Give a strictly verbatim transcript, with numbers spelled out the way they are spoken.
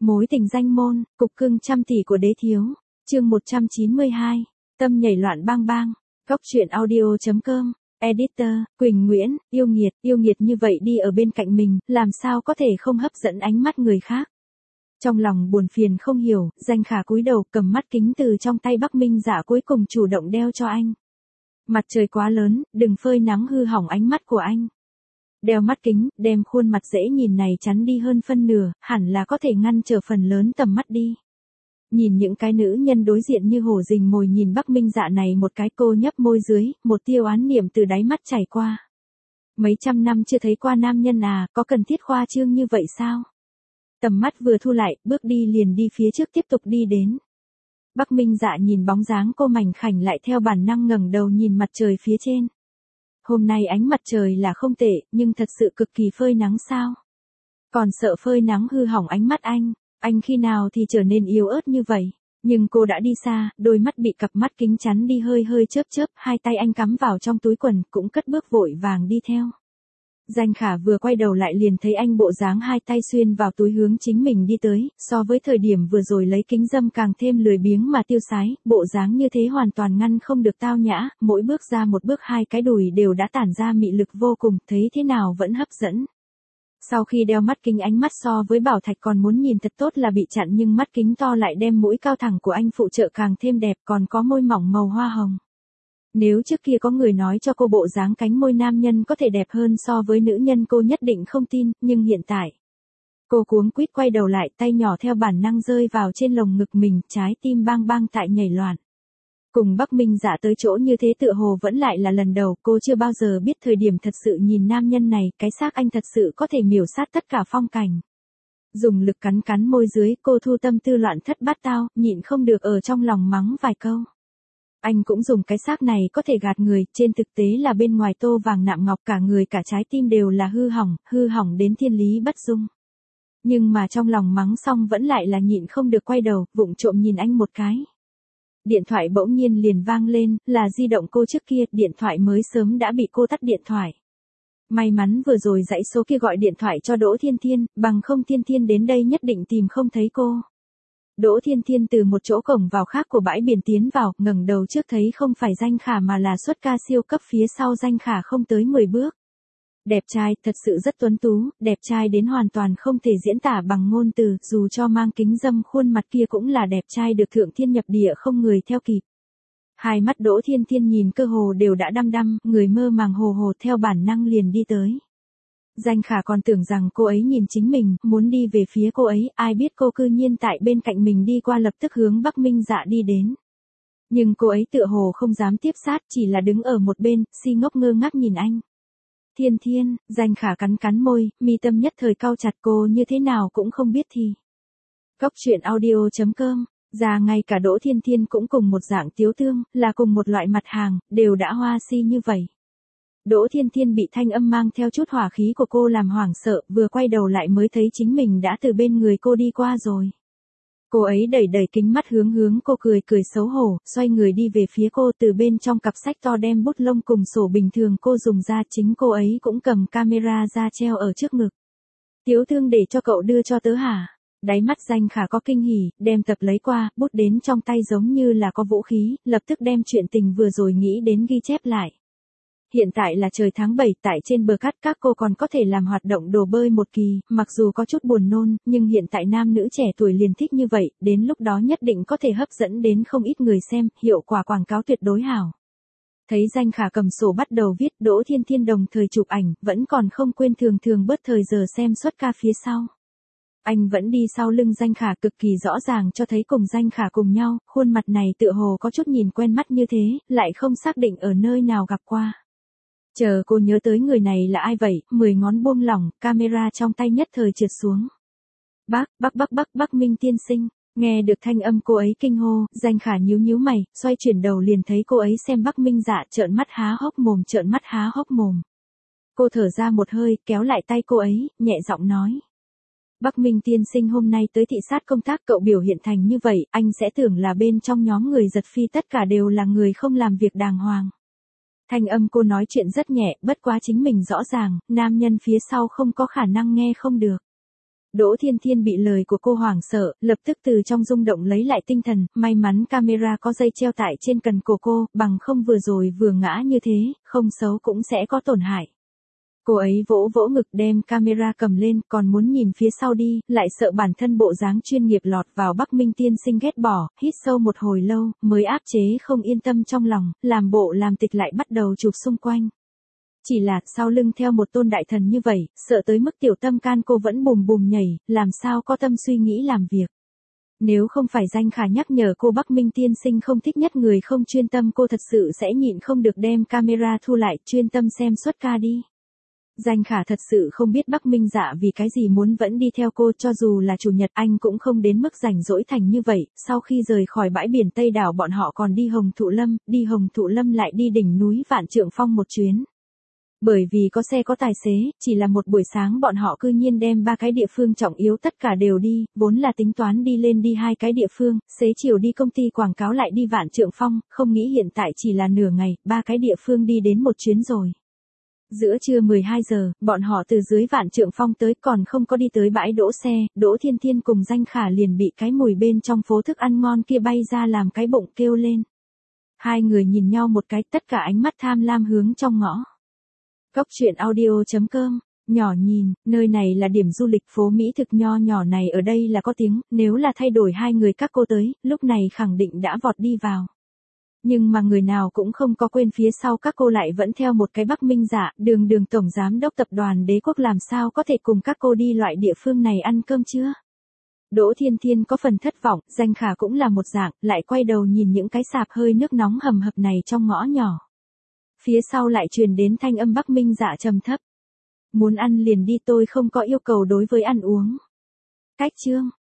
Mối tình danh môn, cục cưng trăm tỷ của đế thiếu. Chương một trăm chín mươi hai. Tâm nhảy loạn bang bang. Góc truyện audio.com. Editor, Quỳnh Nguyễn, yêu nghiệt, yêu nghiệt như vậy đi ở bên cạnh mình, làm sao có thể không hấp dẫn ánh mắt người khác. Trong lòng buồn phiền không hiểu, Danh Khả cúi đầu cầm mắt kính từ trong tay Bắc Minh Dạ cuối cùng chủ động đeo cho anh. Mặt trời quá lớn, đừng phơi nắng hư hỏng ánh mắt của anh. Đeo mắt kính, đem khuôn mặt dễ nhìn này chắn đi hơn phân nửa, hẳn là có thể ngăn trở phần lớn tầm mắt đi. Nhìn những cái nữ nhân đối diện như hổ rình mồi nhìn Bắc Minh Dạ này một cái, cô nhấp môi dưới, một tia oán niệm từ đáy mắt chảy qua. Mấy trăm năm chưa thấy qua nam nhân à, có cần thiết khoa trương như vậy sao? Tầm mắt vừa thu lại, bước đi liền đi phía trước tiếp tục đi đến. Bắc Minh Dạ nhìn bóng dáng cô mảnh khảnh lại theo bản năng ngẩng đầu nhìn mặt trời phía trên. Hôm nay ánh mặt trời là không tệ, nhưng thật sự cực kỳ phơi nắng sao? Còn sợ phơi nắng hư hỏng ánh mắt anh, anh khi nào thì trở nên yếu ớt như vậy? Nhưng cô đã đi xa, đôi mắt bị cặp mắt kính chắn đi hơi hơi chớp chớp, hai tay anh cắm vào trong túi quần, cũng cất bước vội vàng đi theo. Danh Khả vừa quay đầu lại liền thấy anh bộ dáng hai tay xuyên vào túi hướng chính mình đi tới, so với thời điểm vừa rồi lấy kính râm càng thêm lười biếng mà tiêu sái, bộ dáng như thế hoàn toàn ngăn không được tao nhã, mỗi bước ra một bước hai cái đùi đều đã tản ra mị lực vô cùng, thấy thế nào vẫn hấp dẫn. Sau khi đeo mắt kính ánh mắt so với bảo thạch còn muốn nhìn thật tốt là bị chặn, nhưng mắt kính to lại đem mũi cao thẳng của anh phụ trợ càng thêm đẹp, còn có môi mỏng màu hoa hồng. Nếu trước kia có người nói cho cô bộ dáng cánh môi nam nhân có thể đẹp hơn so với nữ nhân cô nhất định không tin, nhưng hiện tại. Cô cuống quýt quay đầu lại, tay nhỏ theo bản năng rơi vào trên lồng ngực mình, trái tim bang bang tại nhảy loạn. Cùng Bắc Minh Dạ tới chỗ như thế tựa hồ vẫn lại là lần đầu, cô chưa bao giờ biết thời điểm thật sự nhìn nam nhân này, cái xác anh thật sự có thể miểu sát tất cả phong cảnh. Dùng lực cắn cắn môi dưới, cô thu tâm tư loạn thất bát tao, nhịn không được ở trong lòng mắng vài câu. Anh cũng dùng cái xác này có thể gạt người, trên thực tế là bên ngoài tô vàng nạm ngọc, cả người cả trái tim đều là hư hỏng, hư hỏng đến thiên lý bất dung. Nhưng mà trong lòng mắng xong vẫn lại là nhịn không được quay đầu, vụng trộm nhìn anh một cái. Điện thoại bỗng nhiên liền vang lên, là di động cô trước kia, điện thoại mới sớm đã bị cô tắt điện thoại. May mắn vừa rồi dãy số kia gọi điện thoại cho Đỗ Thiên Thiên, bằng không Thiên Thiên đến đây nhất định tìm không thấy cô. Đỗ Thiên Thiên từ một chỗ cổng vào khác của bãi biển tiến vào, ngẩng đầu trước thấy không phải Danh Khả mà là xuất ca siêu cấp phía sau Danh Khả không tới mười bước. Đẹp trai, thật sự rất tuấn tú, đẹp trai đến hoàn toàn không thể diễn tả bằng ngôn từ, dù cho mang kính râm khuôn mặt kia cũng là đẹp trai được thượng thiên nhập địa không người theo kịp. Hai mắt Đỗ Thiên Thiên nhìn cơ hồ đều đã đăm đăm, người mơ màng hồ hồ theo bản năng liền đi tới. Danh Khả còn tưởng rằng cô ấy nhìn chính mình, muốn đi về phía cô ấy, ai biết cô cư nhiên tại bên cạnh mình đi qua, lập tức hướng Bắc Minh Dạ đi đến. Nhưng cô ấy tựa hồ không dám tiếp sát, chỉ là đứng ở một bên, si ngốc ngơ ngác nhìn anh. Thiên Thiên, Danh Khả cắn cắn môi, mi tâm nhất thời cau chặt, cô như thế nào cũng không biết thì. Góc truyện audio.com, ra ngay cả Đỗ Thiên Thiên cũng cùng một dạng tiếu thương, là cùng một loại mặt hàng, đều đã hoa si như vậy. Đỗ Thiên Thiên bị thanh âm mang theo chút hỏa khí của cô làm hoảng sợ, vừa quay đầu lại mới thấy chính mình đã từ bên người cô đi qua rồi. Cô ấy đẩy đẩy kính mắt hướng hướng cô, cười cười xấu hổ, xoay người đi về phía cô, từ bên trong cặp sách to đem bút lông cùng sổ bình thường cô dùng ra, chính cô ấy cũng cầm camera ra treo ở trước ngực. Tiếu thương để cho cậu đưa cho tớ hả? Đáy mắt Danh Khả có kinh hỉ, đem tập lấy qua, bút đến trong tay giống như là có vũ khí, lập tức đem chuyện tình vừa rồi nghĩ đến ghi chép lại. Hiện tại là trời tháng bảy, tại trên bờ cát các cô còn có thể làm hoạt động đồ bơi một kỳ, mặc dù có chút buồn nôn, nhưng hiện tại nam nữ trẻ tuổi liền thích như vậy, đến lúc đó nhất định có thể hấp dẫn đến không ít người xem, hiệu quả quảng cáo tuyệt đối hảo. Thấy Danh Khả cầm sổ bắt đầu viết, Đỗ Thiên Thiên đồng thời chụp ảnh, vẫn còn không quên thường thường bớt thời giờ xem xuất ca phía sau. Anh vẫn đi sau lưng Danh Khả, cực kỳ rõ ràng cho thấy cùng Danh Khả cùng nhau, khuôn mặt này tựa hồ có chút nhìn quen mắt như thế, lại không xác định ở nơi nào gặp qua. Chờ cô nhớ tới người này là ai vậy, mười ngón buông lỏng, camera trong tay nhất thời trượt xuống. Bác, bác bác bác bác Minh tiên sinh, nghe được thanh âm cô ấy kinh hô, Danh Khả nhíu nhíu mày, xoay chuyển đầu liền thấy cô ấy xem Bắc Minh Dạ, trợn mắt há hốc mồm, trợn mắt há hốc mồm. Cô thở ra một hơi, kéo lại tay cô ấy, nhẹ giọng nói. Bắc Minh tiên sinh hôm nay tới thị sát công tác, cậu biểu hiện thành như vậy, anh sẽ tưởng là bên trong nhóm người giật phi tất cả đều là người không làm việc đàng hoàng. Thanh âm cô nói chuyện rất nhẹ, bất quá chính mình rõ ràng, nam nhân phía sau không có khả năng nghe không được. Đỗ Thiên Thiên bị lời của cô hoảng sợ, lập tức từ trong rung động lấy lại tinh thần, may mắn camera có dây treo tại trên cần cổ cô, bằng không vừa rồi vừa ngã như thế, không xấu cũng sẽ có tổn hại. Cô ấy vỗ vỗ ngực đem camera cầm lên, còn muốn nhìn phía sau đi, lại sợ bản thân bộ dáng chuyên nghiệp lọt vào Bắc Minh tiên sinh ghét bỏ, hít sâu một hồi lâu, mới áp chế không yên tâm trong lòng, làm bộ làm tịch lại bắt đầu chụp xung quanh. Chỉ là, sau lưng theo một tôn đại thần như vậy, sợ tới mức tiểu tâm can cô vẫn bùm bùm nhảy, làm sao có tâm suy nghĩ làm việc. Nếu không phải Danh Khả nhắc nhở cô Bắc Minh tiên sinh không thích nhất người không chuyên tâm, cô thật sự sẽ nhịn không được đem camera thu lại, chuyên tâm xem suốt ca đi. Danh Khả thật sự không biết Bắc Minh Dạ vì cái gì muốn vẫn đi theo cô, cho dù là chủ nhật anh cũng không đến mức rảnh rỗi thành như vậy, sau khi rời khỏi bãi biển Tây Đảo bọn họ còn đi Hồng Thụ Lâm, đi Hồng Thụ Lâm lại đi đỉnh núi Vạn Trượng Phong một chuyến. Bởi vì có xe có tài xế, chỉ là một buổi sáng bọn họ cư nhiên đem ba cái địa phương trọng yếu tất cả đều đi, vốn là tính toán đi lên đi hai cái địa phương, xế chiều đi công ty quảng cáo lại đi Vạn Trượng Phong, không nghĩ hiện tại chỉ là nửa ngày, ba cái địa phương đi đến một chuyến rồi. Giữa trưa mười hai giờ, bọn họ từ dưới Vạn Trượng Phong tới, còn không có đi tới bãi đỗ xe, Đỗ Thiên Thiên cùng Danh Khả liền bị cái mùi bên trong phố thức ăn ngon kia bay ra làm cái bụng kêu lên. Hai người nhìn nhau một cái, tất cả ánh mắt tham lam hướng trong ngõ. Cóc truyện audio chấm com, nhỏ nhìn, nơi này là điểm du lịch phố Mỹ thực nho nhỏ này ở đây là có tiếng, nếu là thay đổi hai người các cô tới, lúc này khẳng định đã vọt đi vào. Nhưng mà người nào cũng không có quên phía sau các cô lại vẫn theo một cái Bắc Minh Dạ, đường đường tổng giám đốc tập đoàn Đế Quốc, làm sao có thể cùng các cô đi loại địa phương này ăn cơm chưa? Đỗ Thiên Thiên có phần thất vọng, Danh Khả cũng là một dạng, lại quay đầu nhìn những cái sạp hơi nước nóng hầm hập này trong ngõ nhỏ. Phía sau lại truyền đến thanh âm Bắc Minh Dạ trầm thấp. Muốn ăn liền đi, tôi không có yêu cầu đối với ăn uống. Cách chương